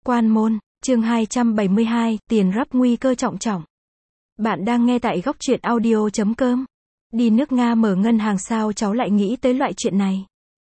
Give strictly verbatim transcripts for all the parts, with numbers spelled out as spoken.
Quan môn, chương hai trăm bảy mươi hai, tiền rắp nguy cơ trọng trọng. Bạn đang nghe tại góc truyện audio chấm com. Đi nước Nga mở ngân hàng sao cháu lại nghĩ tới loại chuyện này?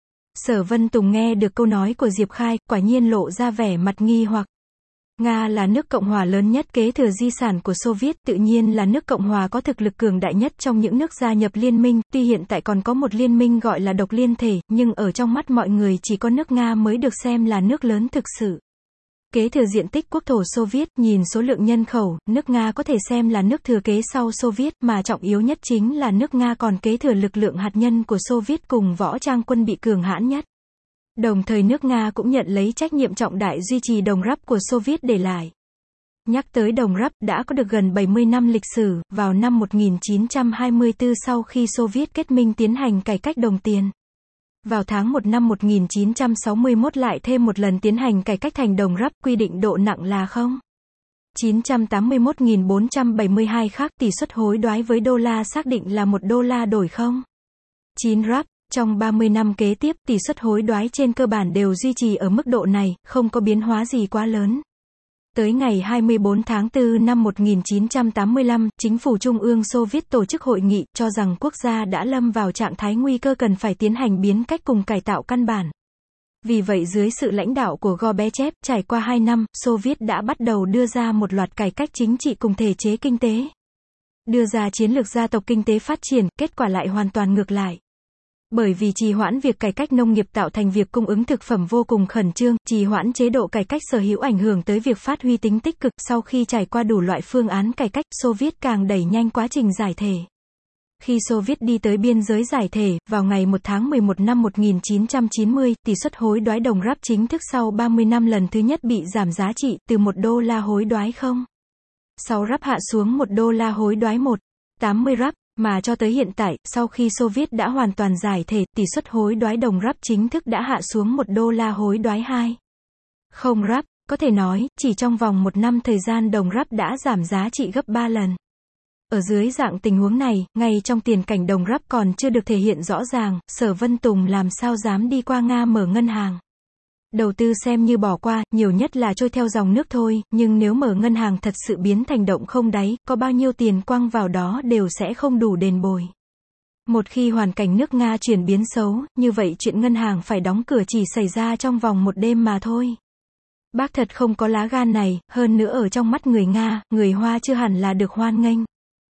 Sở Vân Tùng nghe được câu nói của Diệp Khai, quả nhiên lộ ra vẻ mặt nghi hoặc. Nga là nước Cộng hòa lớn nhất kế thừa di sản của Xô Viết, tự nhiên là nước Cộng hòa có thực lực cường đại nhất trong những nước gia nhập liên minh, tuy hiện tại còn có một liên minh gọi là độc liên thể, nhưng ở trong mắt mọi người chỉ có nước Nga mới được xem là nước lớn thực sự. Kế thừa diện tích quốc thổ Xô Viết, nhìn số lượng nhân khẩu, nước Nga có thể xem là nước thừa kế sau Xô Viết, mà trọng yếu nhất chính là nước Nga còn kế thừa lực lượng hạt nhân của Xô Viết cùng võ trang quân bị cường hãn nhất. Đồng thời nước Nga cũng nhận lấy trách nhiệm trọng đại duy trì đồng rắp của Xô Viết để lại. Nhắc tới đồng rắp, đã có được gần bảy mươi năm lịch sử, vào năm một nghìn chín trăm hai mươi tư sau khi Xô Viết kết minh tiến hành cải cách đồng tiền. Vào tháng một năm một nghìn chín trăm sáu mươi mốt lại thêm một lần tiến hành cải cách thành đồng rắp, quy định độ nặng là không phẩy chín trăm tám mươi mốt nghìn bốn trăm bảy mươi hai khác, tỷ suất hối đoái với đô la xác định là một đô la đổi không phẩy chín rắp. Trong ba mươi năm kế tiếp, tỷ suất hối đoái trên cơ bản đều duy trì ở mức độ này, không có biến hóa gì quá lớn. Tới ngày hai mươi bốn tháng tư năm một nghìn chín trăm tám mươi lăm, chính phủ Trung ương Xô Viết tổ chức hội nghị, cho rằng quốc gia đã lâm vào trạng thái nguy cơ cần phải tiến hành biến cách cùng cải tạo căn bản. Vì vậy dưới sự lãnh đạo của Gorbachev, trải qua hai năm, Xô Viết đã bắt đầu đưa ra một loạt cải cách chính trị cùng thể chế kinh tế. Đưa ra chiến lược gia tộc kinh tế phát triển, kết quả lại hoàn toàn ngược lại. Bởi vì trì hoãn việc cải cách nông nghiệp tạo thành việc cung ứng thực phẩm vô cùng khẩn trương, trì hoãn chế độ cải cách sở hữu ảnh hưởng tới việc phát huy tính tích cực. Sau khi trải qua đủ loại phương án cải cách, Xô Viết càng đẩy nhanh quá trình giải thể. Khi Xô Viết đi tới biên giới giải thể, vào ngày một tháng mười một năm một nghìn chín trăm chín mươi, tỷ suất hối đoái đồng rắp chính thức sau ba mươi năm lần thứ nhất bị giảm giá trị, từ một đô la hối đoái không phẩy sáu rắp hạ xuống một đô la hối đoái một phẩy tám mươi rắp. Mà cho tới hiện tại, sau khi Xô Viết đã hoàn toàn giải thể, tỷ suất hối đoái đồng rắp chính thức đã hạ xuống một đô la hối đoái hai phẩy không rắp. Có thể nói, chỉ trong vòng một năm thời gian đồng rắp đã giảm giá trị gấp ba lần. Ở dưới dạng tình huống này, ngay trong tiền cảnh đồng rắp còn chưa được thể hiện rõ ràng, Sở Vân Tùng làm sao dám đi qua Nga mở ngân hàng. Đầu tư xem như bỏ qua, nhiều nhất là trôi theo dòng nước thôi, nhưng nếu mở ngân hàng thật sự biến thành động không đáy, có bao nhiêu tiền quăng vào đó đều sẽ không đủ đền bồi. Một khi hoàn cảnh nước Nga chuyển biến xấu, như vậy chuyện ngân hàng phải đóng cửa chỉ xảy ra trong vòng một đêm mà thôi. Bác thật không có lá gan này, hơn nữa ở trong mắt người Nga, người Hoa chưa hẳn là được hoan nghênh.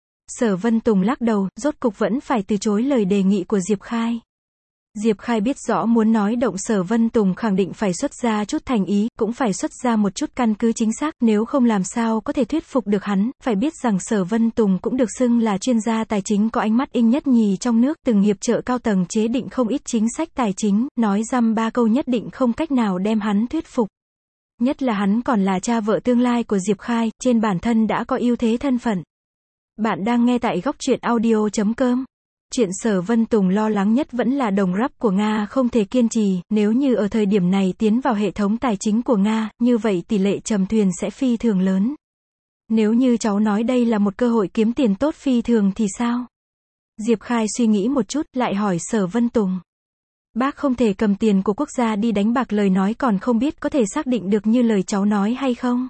Sở Vân Tùng lắc đầu, rốt cục vẫn phải từ chối lời đề nghị của Diệp Khai. Diệp Khai biết rõ muốn nói động Sở Vân Tùng khẳng định phải xuất ra chút thành ý, cũng phải xuất ra một chút căn cứ chính xác, nếu không làm sao có thể thuyết phục được hắn. Phải biết rằng Sở Vân Tùng cũng được xưng là chuyên gia tài chính có ánh mắt inh nhất nhì trong nước, từng hiệp trợ cao tầng chế định không ít chính sách tài chính, nói dăm ba câu nhất định không cách nào đem hắn thuyết phục. Nhất là hắn còn là cha vợ tương lai của Diệp Khai, trên bản thân đã có ưu thế thân phận. Bạn đang nghe tại góc truyện audio chấm com. Chuyện Sở Vân Tùng lo lắng nhất vẫn là đồng rắp của Nga không thể kiên trì, nếu như ở thời điểm này tiến vào hệ thống tài chính của Nga, như vậy tỷ lệ trầm thuyền sẽ phi thường lớn. Nếu như cháu nói đây là một cơ hội kiếm tiền tốt phi thường thì sao? Diệp Khai suy nghĩ một chút, lại hỏi Sở Vân Tùng. Bác không thể cầm tiền của quốc gia đi đánh bạc, lời nói còn không biết có thể xác định được như lời cháu nói hay không?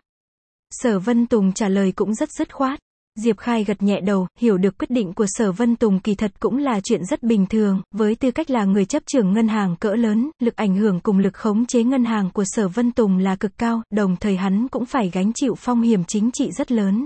Sở Vân Tùng trả lời cũng rất dứt khoát. Diệp Khai gật nhẹ đầu, hiểu được quyết định của Sở Vân Tùng kỳ thật cũng là chuyện rất bình thường, với tư cách là người chấp trưởng ngân hàng cỡ lớn, lực ảnh hưởng cùng lực khống chế ngân hàng của Sở Vân Tùng là cực cao, đồng thời hắn cũng phải gánh chịu phong hiểm chính trị rất lớn.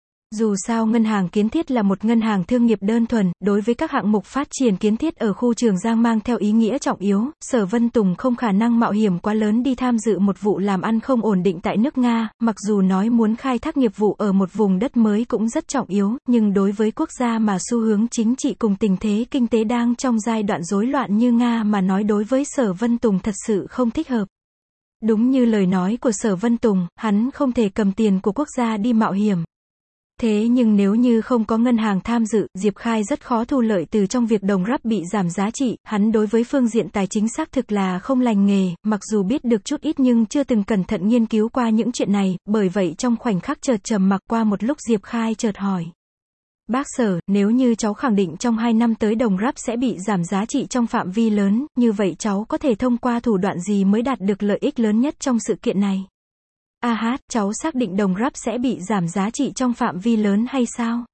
Dù sao ngân hàng kiến thiết là một ngân hàng thương nghiệp đơn thuần, đối với các hạng mục phát triển kiến thiết ở khu Trường Giang mang theo ý nghĩa trọng yếu, Sở Vân Tùng không khả năng mạo hiểm quá lớn đi tham dự một vụ làm ăn không ổn định tại nước Nga, mặc dù nói muốn khai thác nghiệp vụ ở một vùng đất mới cũng rất trọng yếu, nhưng đối với quốc gia mà xu hướng chính trị cùng tình thế kinh tế đang trong giai đoạn rối loạn như Nga mà nói đối với Sở Vân Tùng thật sự không thích hợp. Đúng như lời nói của Sở Vân Tùng, hắn không thể cầm tiền của quốc gia đi mạo hiểm. Thế nhưng nếu như không có ngân hàng tham dự, Diệp Khai rất khó thu lợi từ trong việc đồng rắp bị giảm giá trị, hắn đối với phương diện tài chính xác thực là không lành nghề, mặc dù biết được chút ít nhưng chưa từng cẩn thận nghiên cứu qua những chuyện này, bởi vậy trong khoảnh khắc chợt trầm mặc qua một lúc Diệp Khai chợt hỏi. Bác Sở, nếu như cháu khẳng định trong hai năm tới đồng rắp sẽ bị giảm giá trị trong phạm vi lớn, như vậy cháu có thể thông qua thủ đoạn gì mới đạt được lợi ích lớn nhất trong sự kiện này? A hát, cháu xác định đồng rắp sẽ bị giảm giá trị trong phạm vi lớn hay sao?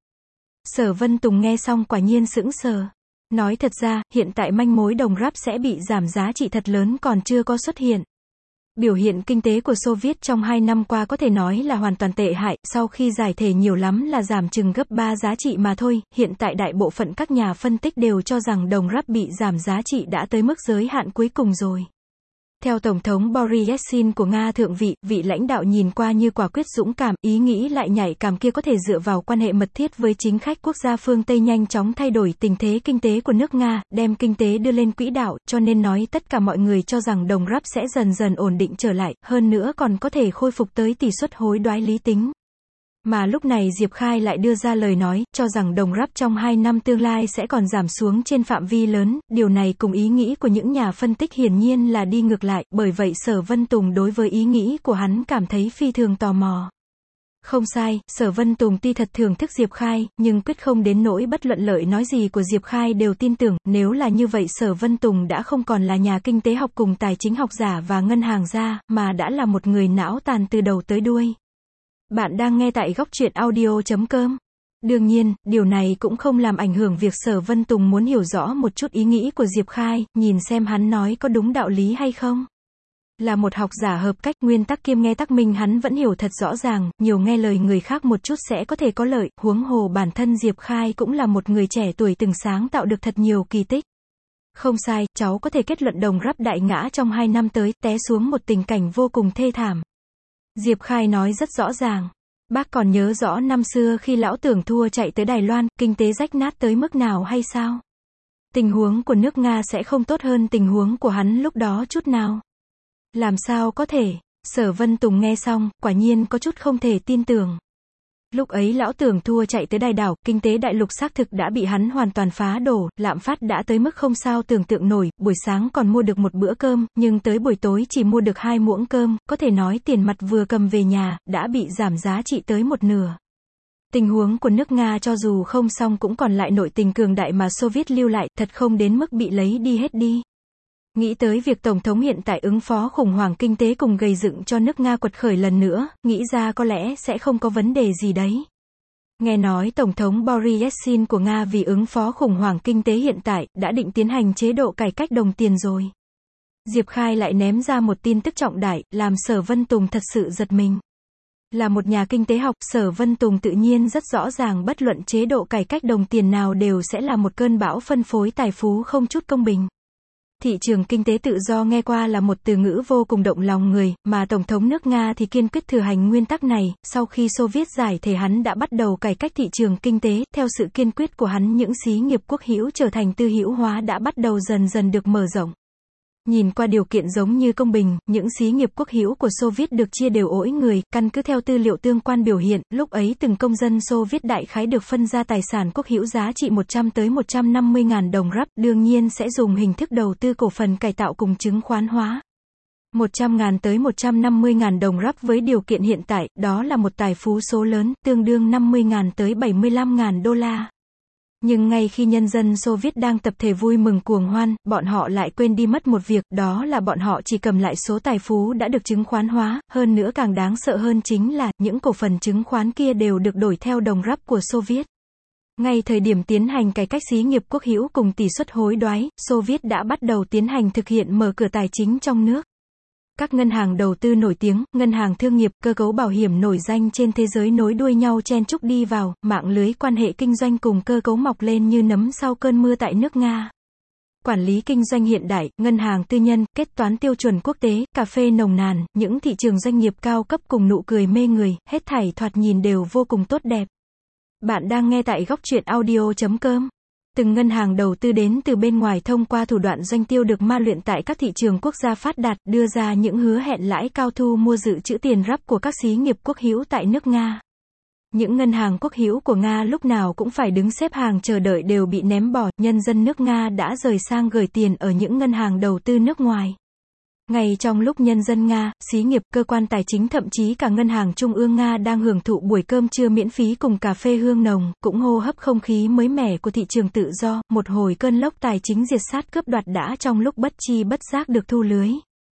Sở Vân Tùng nghe xong quả nhiên sững sờ. Nói thật ra, hiện tại manh mối đồng rắp sẽ bị giảm giá trị thật lớn còn chưa có xuất hiện. Biểu hiện kinh tế của Xô Viết trong hai năm qua có thể nói là hoàn toàn tệ hại, sau khi giải thể nhiều lắm là giảm chừng gấp ba giá trị mà thôi, hiện tại đại bộ phận các nhà phân tích đều cho rằng đồng rắp bị giảm giá trị đã tới mức giới hạn cuối cùng rồi. Theo Tổng thống Boris Yeltsin của Nga thượng vị, vị lãnh đạo nhìn qua như quả quyết dũng cảm, ý nghĩ lại nhạy cảm kia có thể dựa vào quan hệ mật thiết với chính khách quốc gia phương Tây nhanh chóng thay đổi tình thế kinh tế của nước Nga, đem kinh tế đưa lên quỹ đạo, cho nên nói tất cả mọi người cho rằng đồng rắp sẽ dần dần ổn định trở lại, hơn nữa còn có thể khôi phục tới tỷ suất hối đoái lý tính. Mà lúc này Diệp Khai lại đưa ra lời nói, cho rằng đồng rắp trong hai năm tương lai sẽ còn giảm xuống trên phạm vi lớn, điều này cùng ý nghĩ của những nhà phân tích hiển nhiên là đi ngược lại, bởi vậy Sở Vân Tùng đối với ý nghĩ của hắn cảm thấy phi thường tò mò. Không sai, Sở Vân Tùng tuy thật thưởng thức Diệp Khai, nhưng quyết không đến nỗi bất luận lợi nói gì của Diệp Khai đều tin tưởng, nếu là như vậy Sở Vân Tùng đã không còn là nhà kinh tế học cùng tài chính học giả và ngân hàng gia, mà đã là một người não tàn từ đầu tới đuôi. Bạn đang nghe tại góc truyện audio chấm com. Đương nhiên, điều này cũng không làm ảnh hưởng việc Sở Vân Tùng muốn hiểu rõ một chút ý nghĩ của Diệp Khai, nhìn xem hắn nói có đúng đạo lý hay không. Là một học giả hợp cách, nguyên tắc kiêm nghe tắc minh hắn vẫn hiểu thật rõ ràng, nhiều nghe lời người khác một chút sẽ có thể có lợi, huống hồ bản thân Diệp Khai cũng là một người trẻ tuổi từng sáng tạo được thật nhiều kỳ tích. Không sai, cháu có thể kết luận đồng rắp đại ngã trong hai năm tới, té xuống một tình cảnh vô cùng thê thảm. Diệp Khai nói rất rõ ràng. Bác còn nhớ rõ năm xưa khi lão Tưởng Thua chạy tới Đài Loan, kinh tế rách nát tới mức nào hay sao? Tình huống của nước Nga sẽ không tốt hơn tình huống của hắn lúc đó chút nào. Làm sao có thể? Sở Vân Tùng nghe xong, quả nhiên có chút không thể tin tưởng. Lúc ấy lão Tưởng Thua chạy tới Đài đảo, kinh tế đại lục xác thực đã bị hắn hoàn toàn phá đổ, lạm phát đã tới mức không sao tưởng tượng nổi, buổi sáng còn mua được một bữa cơm, nhưng tới buổi tối chỉ mua được hai muỗng cơm, có thể nói tiền mặt vừa cầm về nhà, đã bị giảm giá trị tới một nửa. Tình huống của nước Nga cho dù không xong cũng còn lại nội tình cường đại mà Xô Viết lưu lại, thật không đến mức bị lấy đi hết đi. Nghĩ tới việc Tổng thống hiện tại ứng phó khủng hoảng kinh tế cùng gây dựng cho nước Nga quật khởi lần nữa, nghĩ ra có lẽ sẽ không có vấn đề gì đấy. Nghe nói Tổng thống Boris Yeltsin của Nga vì ứng phó khủng hoảng kinh tế hiện tại, đã định tiến hành chế độ cải cách đồng tiền rồi. Diệp Khai lại ném ra một tin tức trọng đại, làm Sở Vân Tùng thật sự giật mình. Là một nhà kinh tế học, Sở Vân Tùng tự nhiên rất rõ ràng bất luận chế độ cải cách đồng tiền nào đều sẽ là một cơn bão phân phối tài phú không chút công bình. Thị trường kinh tế tự do nghe qua là một từ ngữ vô cùng động lòng người, mà Tổng thống nước Nga thì kiên quyết thừa hành nguyên tắc này, sau khi Xô Viết giải thể hắn đã bắt đầu cải cách thị trường kinh tế, theo sự kiên quyết của hắn những xí nghiệp quốc hữu trở thành tư hữu hóa đã bắt đầu dần dần được mở rộng. Nhìn qua điều kiện giống như công bình, những xí nghiệp quốc hữu của Xô Viết được chia đều ỗi người, căn cứ theo tư liệu tương quan biểu hiện, lúc ấy từng công dân Xô Viết đại khái được phân ra tài sản quốc hữu giá trị một trăm tới một trăm năm mươi ngàn đồng rắp, đương nhiên sẽ dùng hình thức đầu tư cổ phần cải tạo cùng chứng khoán hóa. một trăm ngàn tới một trăm năm mươi ngàn đồng rắp với điều kiện hiện tại, đó là một tài phú số lớn, tương đương năm mươi ngàn tới bảy mươi lăm ngàn đô la. Nhưng ngay khi nhân dân Xô Viết đang tập thể vui mừng cuồng hoan, bọn họ lại quên đi mất một việc, đó là bọn họ chỉ cầm lại số tài phú đã được chứng khoán hóa, hơn nữa càng đáng sợ hơn chính là, những cổ phần chứng khoán kia đều được đổi theo đồng rắp của Xô Viết. Ngay thời điểm tiến hành cải cách xí nghiệp quốc hữu cùng tỷ suất hối đoái, Xô Viết đã bắt đầu tiến hành thực hiện mở cửa tài chính trong nước. Các ngân hàng đầu tư nổi tiếng, ngân hàng thương nghiệp, cơ cấu bảo hiểm nổi danh trên thế giới nối đuôi nhau chen chúc đi vào, mạng lưới quan hệ kinh doanh cùng cơ cấu mọc lên như nấm sau cơn mưa tại nước Nga. Quản lý kinh doanh hiện đại, ngân hàng tư nhân, kết toán tiêu chuẩn quốc tế, cà phê nồng nàn, những thị trường doanh nghiệp cao cấp cùng nụ cười mê người, hết thảy thoạt nhìn đều vô cùng tốt đẹp. Bạn đang nghe tại góc truyện audio chấm com. Từng ngân hàng đầu tư đến từ bên ngoài thông qua thủ đoạn doanh tiêu được ma luyện tại các thị trường quốc gia phát đạt, đưa ra những hứa hẹn lãi cao thu mua dự trữ tiền rắp của các xí nghiệp quốc hữu tại nước Nga. Những ngân hàng quốc hữu của Nga lúc nào cũng phải đứng xếp hàng chờ đợi đều bị ném bỏ, nhân dân nước Nga đã rời sang gửi tiền ở những ngân hàng đầu tư nước ngoài. Ngay trong lúc nhân dân Nga, xí nghiệp, cơ quan tài chính thậm chí cả ngân hàng trung ương Nga đang hưởng thụ buổi cơm trưa miễn phí cùng cà phê hương nồng, cũng hô hấp không khí mới mẻ của thị trường tự do, một hồi cơn lốc tài chính diệt sát cướp đoạt đã trong lúc bất chi bất giác được thu lưới.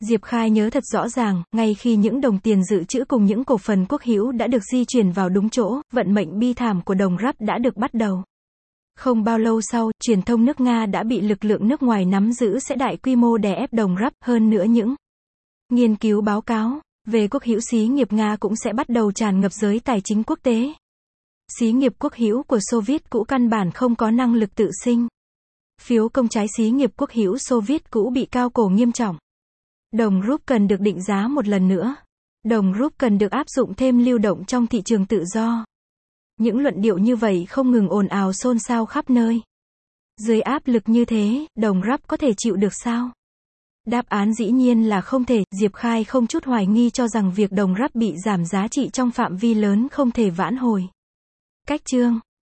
Diệp Khai nhớ thật rõ ràng, ngay khi những đồng tiền dự trữ cùng những cổ phần quốc hữu đã được di chuyển vào đúng chỗ, vận mệnh bi thảm của đồng rắp đã được bắt đầu. Không bao lâu sau, truyền thông nước Nga đã bị lực lượng nước ngoài nắm giữ sẽ đại quy mô đè ép đồng rắp, hơn nữa những nghiên cứu báo cáo về quốc hữu xí nghiệp Nga cũng sẽ bắt đầu tràn ngập giới tài chính quốc tế. Xí nghiệp quốc hữu của Xô Viết cũ căn bản không có năng lực tự sinh. Phiếu công trái xí nghiệp quốc hữu Xô Viết cũ bị cao cổ nghiêm trọng. Đồng rúp cần được định giá một lần nữa. Đồng rúp cần được áp dụng thêm lưu động trong thị trường tự do. Những luận điệu như vậy không ngừng ồn ào xôn xao khắp nơi. Dưới áp lực như thế, đồng rắp có thể chịu được sao? Đáp án dĩ nhiên là không thể. Diệp Khai không chút hoài nghi cho rằng việc đồng rắp bị giảm giá trị trong phạm vi lớn không thể vãn hồi. Cách chương